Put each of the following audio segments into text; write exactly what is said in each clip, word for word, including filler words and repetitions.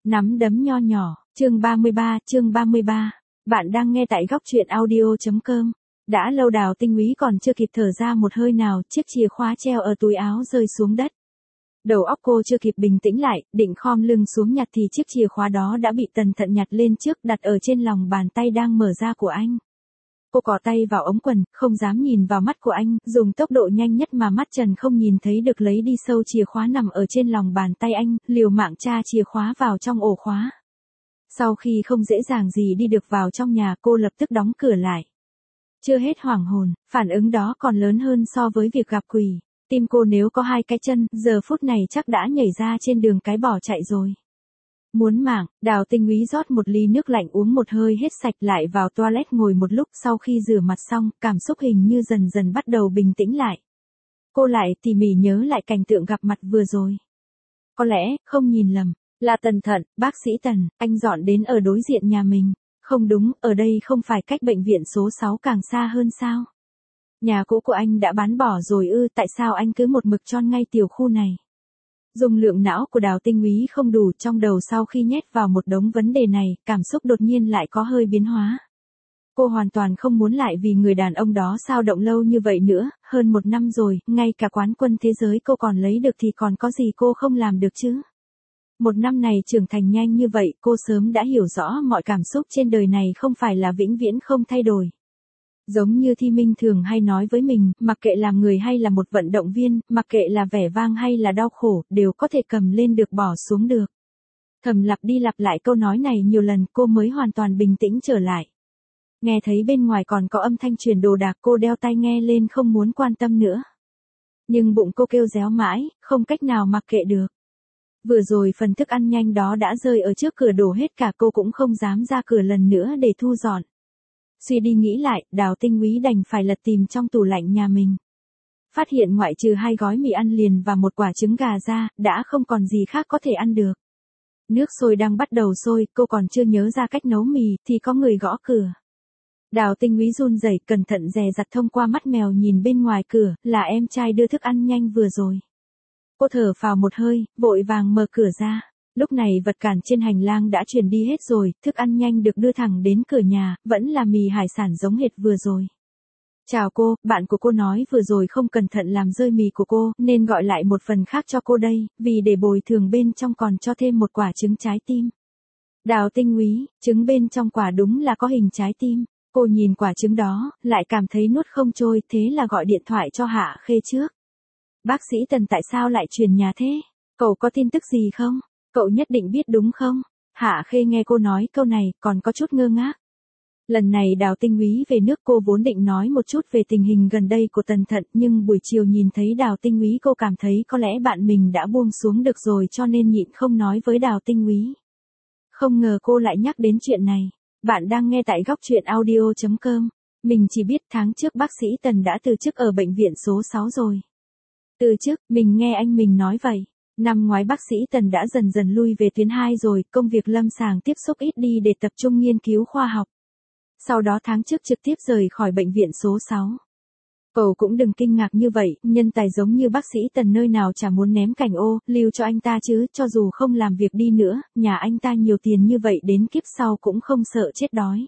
Nắm đấm nho nhỏ, chương ba mươi ba, chương ba mươi ba. Bạn đang nghe tại góc truyện audio.com. Đã lâu Đào Tinh Úy còn chưa kịp thở ra một hơi nào, chiếc chìa khóa treo ở túi áo rơi xuống đất. Đầu óc cô chưa kịp bình tĩnh lại, định khom lưng xuống nhặt thì chiếc chìa khóa đó đã bị Tần Thận nhặt lên trước, đặt ở trên lòng bàn tay đang mở ra của anh. Cô cò tay vào ống quần, không dám nhìn vào mắt của anh, dùng tốc độ nhanh nhất mà mắt trần không nhìn thấy được lấy đi sâu chìa khóa nằm ở trên lòng bàn tay anh, liều mạng tra chìa khóa vào trong ổ khóa. Sau khi không dễ dàng gì đi được vào trong nhà, cô lập tức đóng cửa lại. Chưa hết hoảng hồn, phản ứng đó còn lớn hơn so với việc gặp quỷ. Tim cô nếu có hai cái chân, giờ phút này chắc đã nhảy ra trên đường cái bỏ chạy rồi. Muốn mạng, Đào Tinh Úy rót một ly nước lạnh uống một hơi hết sạch, lại vào toilet ngồi một lúc. Sau khi rửa mặt xong, cảm xúc hình như dần dần bắt đầu bình tĩnh lại. Cô lại tỉ mỉ nhớ lại cảnh tượng gặp mặt vừa rồi. Có lẽ, không nhìn lầm, là Tần Thận, bác sĩ Tần, anh dọn đến ở đối diện nhà mình. Không đúng, ở đây không phải cách bệnh viện số sáu càng xa hơn sao? Nhà cũ của anh đã bán bỏ rồi ư, tại sao anh cứ một mực chon ngay tiểu khu này? Dung lượng não của Đào Tinh Úy không đủ, trong đầu sau khi nhét vào một đống vấn đề này, cảm xúc đột nhiên lại có hơi biến hóa. Cô hoàn toàn không muốn lại vì người đàn ông đó sao động lâu như vậy nữa, hơn một năm rồi, ngay cả quán quân thế giới cô còn lấy được thì còn có gì cô không làm được chứ? Một năm này trưởng thành nhanh như vậy, cô sớm đã hiểu rõ mọi cảm xúc trên đời này không phải là vĩnh viễn không thay đổi. Giống như Thi Minh thường hay nói với mình, mặc kệ làm người hay là một vận động viên, mặc kệ là vẻ vang hay là đau khổ, đều có thể cầm lên được bỏ xuống được. Thầm lặp đi lặp lại câu nói này nhiều lần, cô mới hoàn toàn bình tĩnh trở lại. Nghe thấy bên ngoài còn có âm thanh truyền đồ đạc, cô đeo tai nghe lên không muốn quan tâm nữa. Nhưng bụng cô kêu réo mãi, không cách nào mặc kệ được. Vừa rồi phần thức ăn nhanh đó đã rơi ở trước cửa đổ hết cả, cô cũng không dám ra cửa lần nữa để thu dọn. Suy đi nghĩ lại, Đào Tinh Úy đành phải lật tìm trong tủ lạnh nhà mình. Phát hiện ngoại trừ hai gói mì ăn liền và một quả trứng gà ra, đã không còn gì khác có thể ăn được. Nước sôi đang bắt đầu sôi, cô còn chưa nhớ ra cách nấu mì, thì có người gõ cửa. Đào Tinh Úy run rẩy, cẩn thận dè dặt thông qua mắt mèo nhìn bên ngoài cửa, là em trai đưa thức ăn nhanh vừa rồi. Cô thở phào một hơi, vội vàng mở cửa ra. Lúc này vật cản trên hành lang đã chuyển đi hết rồi, thức ăn nhanh được đưa thẳng đến cửa nhà, vẫn là mì hải sản giống hệt vừa rồi. Chào cô, bạn của cô nói vừa rồi không cẩn thận làm rơi mì của cô, nên gọi lại một phần khác cho cô đây, vì để bồi thường bên trong còn cho thêm một quả trứng trái tim. Đào Tinh Úy, trứng bên trong quả đúng là có hình trái tim. Cô nhìn quả trứng đó, lại cảm thấy nuốt không trôi, thế là gọi điện thoại cho Hạ Khê trước. Bác sĩ Tần tại sao lại chuyển nhà thế? Cậu có tin tức gì không? Cậu nhất định biết đúng không? Hạ Khê nghe cô nói câu này, còn có chút ngơ ngác. Lần này Đào Tinh Úy về nước, cô vốn định nói một chút về tình hình gần đây của Tần Thận, nhưng buổi chiều nhìn thấy Đào Tinh Úy cô cảm thấy có lẽ bạn mình đã buông xuống được rồi, cho nên nhịn không nói với Đào Tinh Úy. Không ngờ cô lại nhắc đến chuyện này. Bạn đang nghe tại góc truyện audio.com. Mình chỉ biết tháng trước bác sĩ Tần đã từ chức ở bệnh viện số sáu rồi. Từ chức, mình nghe anh mình nói vậy. Năm ngoái bác sĩ Tần đã dần dần lui về tuyến hai rồi, công việc lâm sàng tiếp xúc ít đi để tập trung nghiên cứu khoa học. Sau đó tháng trước trực tiếp rời khỏi bệnh viện số sáu. Cậu cũng đừng kinh ngạc như vậy, nhân tài giống như bác sĩ Tần nơi nào chả muốn ném cảnh ô, lưu cho anh ta chứ, cho dù không làm việc đi nữa, nhà anh ta nhiều tiền như vậy đến kiếp sau cũng không sợ chết đói.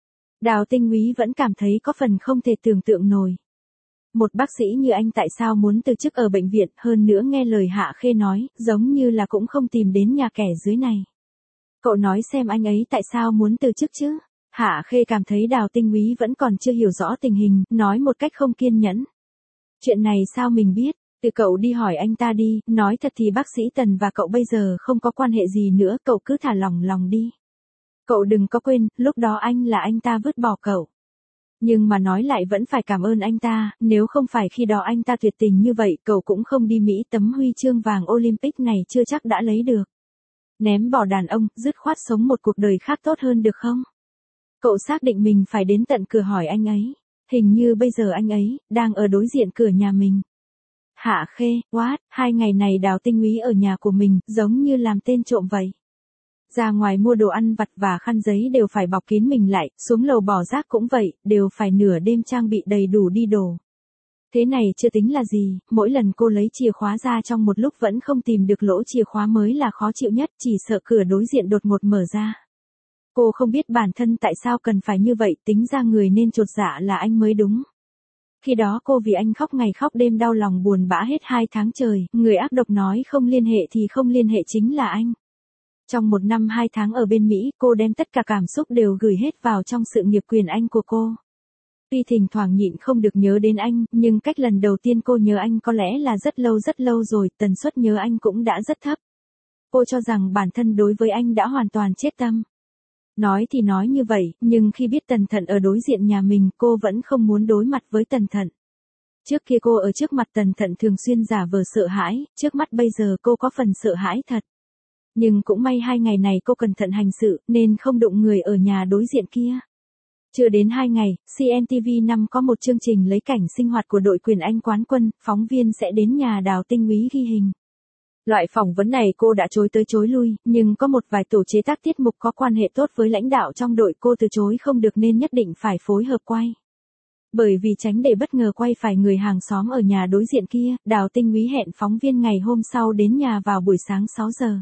Đào Tinh Úy vẫn cảm thấy có phần không thể tưởng tượng nổi. Một bác sĩ như anh tại sao muốn từ chức ở bệnh viện, hơn nữa nghe lời Hạ Khê nói, giống như là cũng không tìm đến nhà kẻ dưới này. Cậu nói xem anh ấy tại sao muốn từ chức chứ? Hạ Khê cảm thấy Đào Tinh Úy vẫn còn chưa hiểu rõ tình hình, nói một cách không kiên nhẫn. Chuyện này sao mình biết, từ cậu đi hỏi anh ta đi, nói thật thì bác sĩ Tần và cậu bây giờ không có quan hệ gì nữa, cậu cứ thả lỏng lòng đi. Cậu đừng có quên, lúc đó anh là anh ta vứt bỏ cậu. Nhưng mà nói lại vẫn phải cảm ơn anh ta, nếu không phải khi đó anh ta tuyệt tình như vậy, cậu cũng không đi Mỹ, tấm huy chương vàng Olympic này chưa chắc đã lấy được. Ném bỏ đàn ông, dứt khoát sống một cuộc đời khác tốt hơn được không? Cậu xác định mình phải đến tận cửa hỏi anh ấy. Hình như bây giờ anh ấy đang ở đối diện cửa nhà mình. Hạ Khê, what, hai ngày này Đào Tinh Úy ở nhà của mình, giống như làm tên trộm vậy. Ra ngoài mua đồ ăn vặt và khăn giấy đều phải bọc kín mình lại, xuống lầu bỏ rác cũng vậy, đều phải nửa đêm trang bị đầy đủ đi đồ. Thế này chưa tính là gì, mỗi lần cô lấy chìa khóa ra trong một lúc vẫn không tìm được lỗ chìa khóa mới là khó chịu nhất, chỉ sợ cửa đối diện đột ngột mở ra. Cô không biết bản thân tại sao cần phải như vậy, tính ra người nên chột dạ là anh mới đúng. Khi đó cô vì anh khóc ngày khóc đêm đau lòng buồn bã hết hai tháng trời, người ác độc nói không liên hệ thì không liên hệ chính là anh. Trong một năm hai tháng ở bên Mỹ, cô đem tất cả cảm xúc đều gửi hết vào trong sự nghiệp quyền Anh của cô. Tuy thỉnh thoảng nhịn không được nhớ đến anh, nhưng cách lần đầu tiên cô nhớ anh có lẽ là rất lâu rất lâu rồi, tần suất nhớ anh cũng đã rất thấp. Cô cho rằng bản thân đối với anh đã hoàn toàn chết tâm. Nói thì nói như vậy, nhưng khi biết Tần Thận ở đối diện nhà mình, cô vẫn không muốn đối mặt với Tần Thận. Trước kia cô ở trước mặt Tần Thận thường xuyên giả vờ sợ hãi, trước mắt bây giờ cô có phần sợ hãi thật. Nhưng cũng may hai ngày này cô cẩn thận hành sự, nên không đụng người ở nhà đối diện kia. Chưa đến hai ngày, xê en ti vi năm có một chương trình lấy cảnh sinh hoạt của đội quyền Anh quán quân, phóng viên sẽ đến nhà Đào Tinh Úy ghi hình. Loại phỏng vấn này cô đã chối tới chối lui, nhưng có một vài tổ chế tác tiết mục có quan hệ tốt với lãnh đạo trong đội cô từ chối không được nên nhất định phải phối hợp quay. Bởi vì tránh để bất ngờ quay phải người hàng xóm ở nhà đối diện kia, Đào Tinh Úy hẹn phóng viên ngày hôm sau đến nhà vào buổi sáng sáu giờ.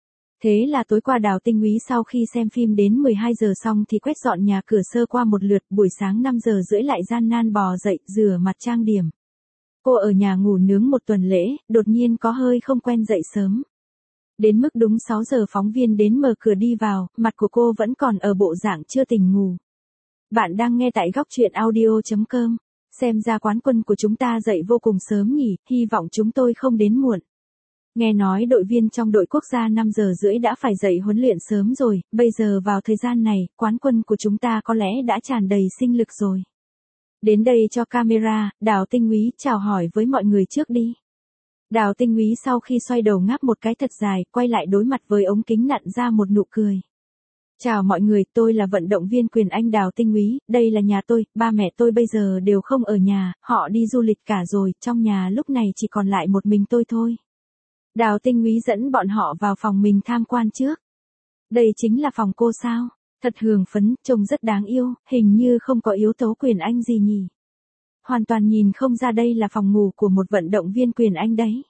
Thế là tối qua Đào Tinh Úy sau khi xem phim đến mười hai giờ xong thì quét dọn nhà cửa sơ qua một lượt, buổi sáng năm giờ rưỡi lại gian nan bò dậy, rửa mặt trang điểm. Cô ở nhà ngủ nướng một tuần lễ, đột nhiên có hơi không quen dậy sớm. Đến mức đúng sáu giờ phóng viên đến mở cửa đi vào, mặt của cô vẫn còn ở bộ dạng chưa tỉnh ngủ. Bạn đang nghe tại góc truyện audio chấm com. Xem ra quán quân của chúng ta dậy vô cùng sớm nhỉ, hy vọng chúng tôi không đến muộn. Nghe nói đội viên trong đội quốc gia năm giờ rưỡi đã phải dậy huấn luyện sớm rồi, bây giờ vào thời gian này, quán quân của chúng ta có lẽ đã tràn đầy sinh lực rồi. Đến đây cho camera, Đào Tinh Úy chào hỏi với mọi người trước đi. Đào Tinh Úy sau khi xoay đầu ngáp một cái thật dài, quay lại đối mặt với ống kính nặn ra một nụ cười. Chào mọi người, tôi là vận động viên quyền Anh Đào Tinh Úy, đây là nhà tôi, ba mẹ tôi bây giờ đều không ở nhà, họ đi du lịch cả rồi, trong nhà lúc này chỉ còn lại một mình tôi thôi. Đào Tinh Úy dẫn bọn họ vào phòng mình tham quan trước. Đây chính là phòng cô sao? Thật hường phấn, trông rất đáng yêu, hình như không có yếu tố quyền Anh gì nhỉ. Hoàn toàn nhìn không ra đây là phòng ngủ của một vận động viên quyền Anh đấy.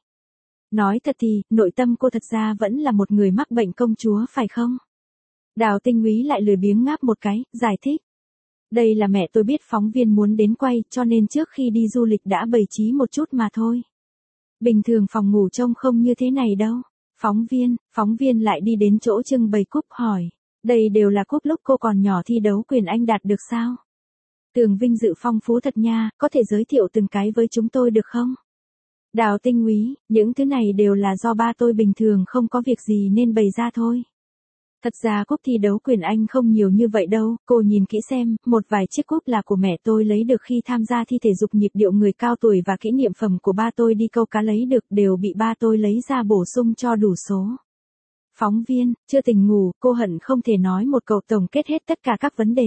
Nói thật thì, nội tâm cô thật ra vẫn là một người mắc bệnh công chúa phải không? Đào Tinh Úy lại lười biếng ngáp một cái, giải thích. Đây là mẹ tôi biết phóng viên muốn đến quay, cho nên trước khi đi du lịch đã bày trí một chút mà thôi. Bình thường phòng ngủ trông không như thế này đâu. Phóng viên, phóng viên lại đi đến chỗ trưng bày cúp hỏi. Đây đều là cúp lúc cô còn nhỏ thi đấu quyền Anh đạt được sao? Tường vinh dự phong phú thật nha, có thể giới thiệu từng cái với chúng tôi được không? Đào Tinh Úy, những thứ này đều là do ba tôi bình thường không có việc gì nên bày ra thôi. Thật ra cúp thi đấu quyền Anh không nhiều như vậy đâu, cô nhìn kỹ xem, một vài chiếc cúp là của mẹ tôi lấy được khi tham gia thi thể dục nhịp điệu người cao tuổi và kỷ niệm phẩm của ba tôi đi câu cá lấy được đều bị ba tôi lấy ra bổ sung cho đủ số. Phóng viên, chưa tỉnh ngủ, cô hận không thể nói một câu tổng kết hết tất cả các vấn đề.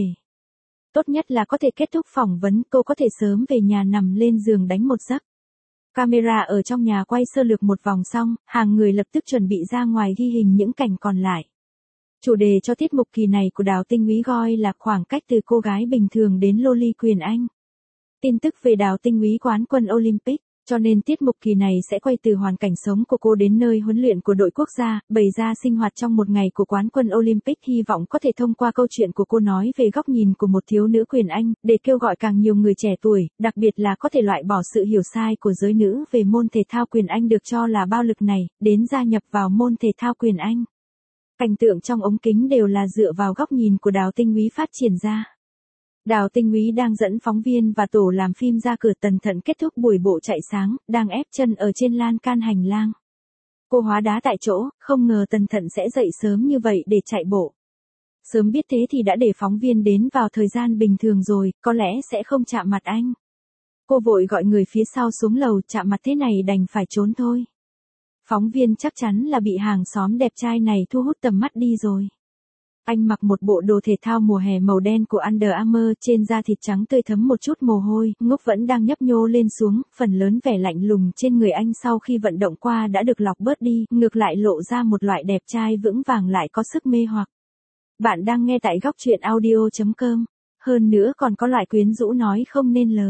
Tốt nhất là có thể kết thúc phỏng vấn, cô có thể sớm về nhà nằm lên giường đánh một giấc. Camera ở trong nhà quay sơ lược một vòng xong, hàng người lập tức chuẩn bị ra ngoài ghi hình những cảnh còn lại. Chủ đề cho tiết mục kỳ này của Đào Tinh Úy gọi là khoảng cách từ cô gái bình thường đến loli quyền Anh. Tin tức về Đào Tinh Úy quán quân Olympic, cho nên tiết mục kỳ này sẽ quay từ hoàn cảnh sống của cô đến nơi huấn luyện của đội quốc gia, bày ra sinh hoạt trong một ngày của quán quân Olympic, hy vọng có thể thông qua câu chuyện của cô nói về góc nhìn của một thiếu nữ quyền Anh, để kêu gọi càng nhiều người trẻ tuổi, đặc biệt là có thể loại bỏ sự hiểu sai của giới nữ về môn thể thao quyền Anh được cho là bạo lực này, đến gia nhập vào môn thể thao quyền Anh. Cảnh tượng trong ống kính đều là dựa vào góc nhìn của Đào Tinh Úy phát triển ra. Đào Tinh Úy đang dẫn phóng viên và tổ làm phim ra cửa Tần Thận kết thúc buổi bộ chạy sáng, đang ép chân ở trên lan can hành lang. Cô hóa đá tại chỗ, không ngờ Tần Thận sẽ dậy sớm như vậy để chạy bộ. Sớm biết thế thì đã để phóng viên đến vào thời gian bình thường rồi, có lẽ sẽ không chạm mặt anh. Cô vội gọi người phía sau xuống lầu, chạm mặt thế này đành phải trốn thôi. Phóng viên chắc chắn là bị hàng xóm đẹp trai này thu hút tầm mắt đi rồi. Anh mặc một bộ đồ thể thao mùa hè màu đen của Under Armour, trên da thịt trắng tươi thấm một chút mồ hôi, ngốc vẫn đang nhấp nhô lên xuống, phần lớn vẻ lạnh lùng trên người anh sau khi vận động qua đã được lọc bớt đi, ngược lại lộ ra một loại đẹp trai vững vàng lại có sức mê hoặc. Bạn đang nghe tại góc truyện audio chấm com. Hơn nữa còn có loại quyến rũ nói không nên lời.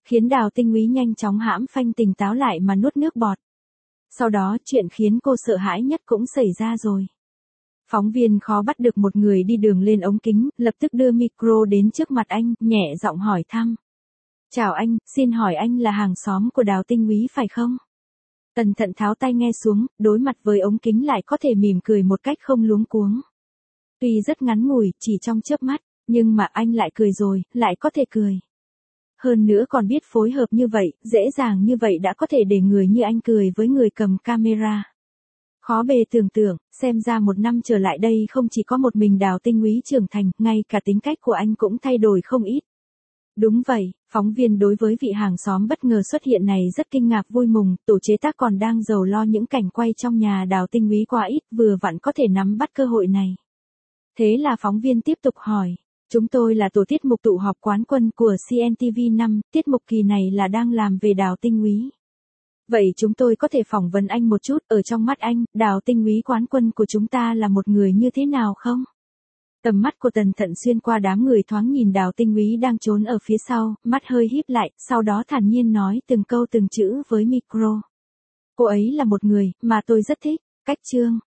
khiến Đào Tinh Úy nhanh chóng hãm phanh tỉnh táo lại mà nuốt nước bọt. Sau đó chuyện khiến cô sợ hãi nhất cũng xảy ra rồi. Phóng viên khó bắt được một người đi đường lên ống kính, lập tức đưa micro đến trước mặt anh, nhẹ giọng hỏi thăm. Chào anh, xin hỏi anh là hàng xóm của Đào Tinh Úy phải không? Tần Thận tháo tai nghe xuống, đối mặt với ống kính lại có thể mỉm cười một cách không luống cuống. Tuy rất ngắn ngủi, chỉ trong chớp mắt, nhưng mà anh lại cười rồi, lại có thể cười. Hơn nữa còn biết phối hợp như vậy, dễ dàng như vậy đã có thể để người như anh cười với người cầm camera. Khó bề tưởng tượng, xem ra một năm trở lại đây không chỉ có một mình Đào Tinh Úy trưởng thành, ngay cả tính cách của anh cũng thay đổi không ít. Đúng vậy, phóng viên đối với vị hàng xóm bất ngờ xuất hiện này rất kinh ngạc vui mừng, tổ chế tác còn đang rầu lo những cảnh quay trong nhà Đào Tinh Úy quá ít, vừa vặn có thể nắm bắt cơ hội này. Thế là phóng viên tiếp tục hỏi, chúng tôi là tổ tiết mục tụ họp quán quân của xê en ti vi năm, tiết mục kỳ này là đang làm về Đào Tinh Úy. Vậy chúng tôi có thể phỏng vấn anh một chút, ở trong mắt anh, Đào Tinh Úy quán quân của chúng ta là một người như thế nào không? Tầm mắt của Tần Thận xuyên qua đám người thoáng nhìn Đào Tinh Úy đang trốn ở phía sau, mắt hơi híp lại, sau đó thản nhiên nói từng câu từng chữ với micro. Cô ấy là một người mà tôi rất thích, cách chương,